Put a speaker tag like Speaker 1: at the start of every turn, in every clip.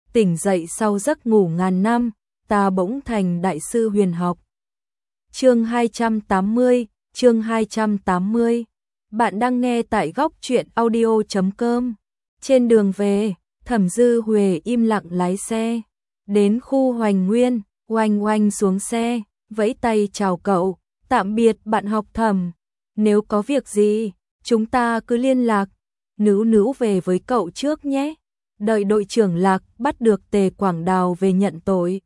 Speaker 1: tỉnh dậy sau giấc ngủ ngàn năm, ta bỗng thành đại sư huyền học. Chương 280, chương 280. Bạn đang nghe tại góc truyện audio.com. Trên đường về, Thẩm Dư Huệ im lặng lái xe. Đến khu Hoành Nguyên, Oanh Oanh xuống xe, vẫy tay chào cậu, tạm biệt bạn học Thẩm. Nếu có việc gì, chúng ta cứ liên lạc. Nữu Nữu về với cậu trước nhé. Đợi đội trưởng Lạc bắt được Tề Quảng Đào về nhận tội.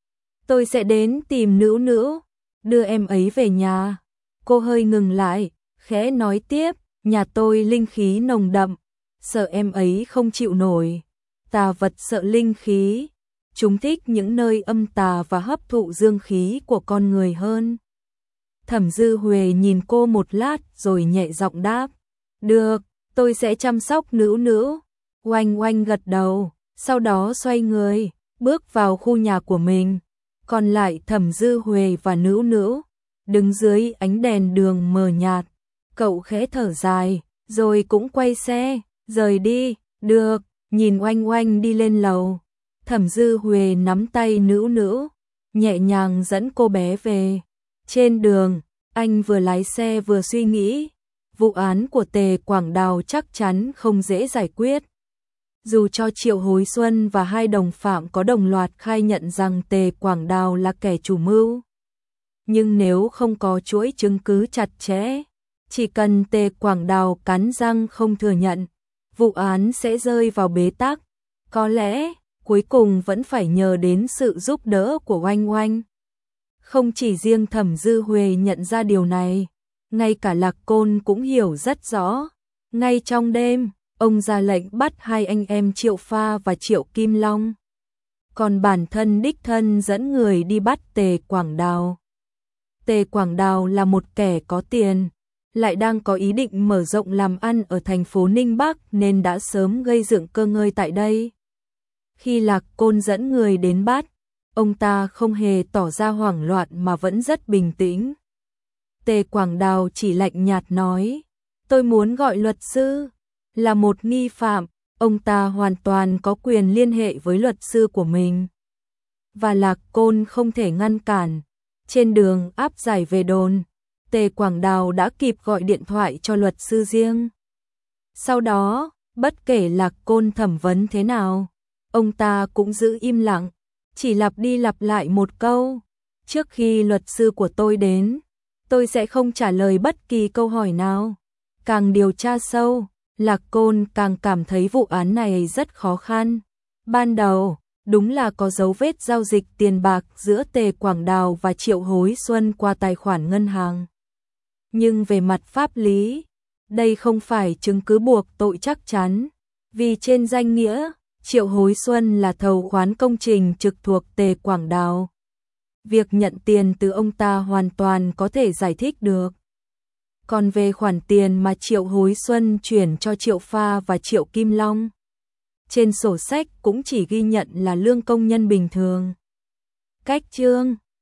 Speaker 1: Tôi sẽ đến tìm Nữu Nữu, đưa em ấy về nhà. Cô hơi ngừng lại, khẽ nói tiếp, nhà tôi linh khí nồng đậm, sợ em ấy không chịu nổi. Tà vật sợ linh khí, chúng thích những nơi âm tà và hấp thụ dương khí của con người hơn. Thẩm Dư Huệ nhìn cô một lát rồi nhẹ giọng đáp, được, tôi sẽ chăm sóc Nữu Nữu. Oanh Oanh gật đầu, sau đó xoay người, bước vào khu nhà của mình. Còn lại Thẩm Dư Huệ và Nữu Nữu, đứng dưới ánh đèn đường mờ nhạt. Cậu khẽ thở dài, rồi cũng quay xe, rời đi. Được, nhìn Oanh Oanh đi lên lầu. Thẩm Dư Huệ nắm tay Nữu Nữu, nhẹ nhàng dẫn cô bé về. Trên đường, anh vừa lái xe vừa suy nghĩ, vụ án của Tề Quảng Đào chắc chắn không dễ giải quyết. Dù cho Triệu Hối Xuân và hai đồng phạm có đồng loạt khai nhận rằng Tề Quảng Đào là kẻ chủ mưu, nhưng nếu không có chuỗi chứng cứ chặt chẽ, chỉ cần Tề Quảng Đào cắn răng không thừa nhận, vụ án sẽ rơi vào bế tắc. Có lẽ, cuối cùng vẫn phải nhờ đến sự giúp đỡ của Oanh Oanh. Không chỉ riêng Thẩm Dư Huệ nhận ra điều này, ngay cả Lạc Côn cũng hiểu rất rõ. Ngay trong đêm, ông ra lệnh bắt hai anh em Triệu Pha và Triệu Kim Long. Còn bản thân đích thân dẫn người đi bắt Tề Quảng Đào. Tề Quảng Đào là một kẻ có tiền, lại đang có ý định mở rộng làm ăn ở thành phố Ninh Bắc nên đã sớm gây dựng cơ ngơi tại đây. Khi Lạc Côn dẫn người đến bắt, ông ta không hề tỏ ra hoảng loạn mà vẫn rất bình tĩnh. Tề Quảng Đào chỉ lạnh nhạt nói, tôi muốn gọi luật sư. Là một nghi phạm, ông ta hoàn toàn có quyền liên hệ với luật sư của mình. Và Lạc Côn không thể ngăn cản. Trên đường áp giải về đồn, Tề Quảng Đào đã kịp gọi điện thoại cho luật sư riêng. Sau đó, bất kể Lạc Côn thẩm vấn thế nào, ông ta cũng giữ im lặng, chỉ lặp đi lặp lại một câu, trước khi luật sư của tôi đến, tôi sẽ không trả lời bất kỳ câu hỏi nào. Càng điều tra sâu, Lạc Côn càng cảm thấy vụ án này rất khó khăn. Ban đầu, đúng là có dấu vết giao dịch tiền bạc giữa Tề Quảng Đào và Triệu Hối Xuân qua tài khoản ngân hàng. Nhưng về mặt pháp lý, đây không phải chứng cứ buộc tội chắc chắn, vì trên danh nghĩa, Triệu Hối Xuân là thầu khoán công trình trực thuộc Tề Quảng Đào. Việc nhận tiền từ ông ta hoàn toàn có thể giải thích được. Còn về khoản tiền mà Triệu Hối Xuân chuyển cho Triệu Pha và Triệu Kim Long, trên sổ sách cũng chỉ ghi nhận là lương công nhân bình thường. Cách chương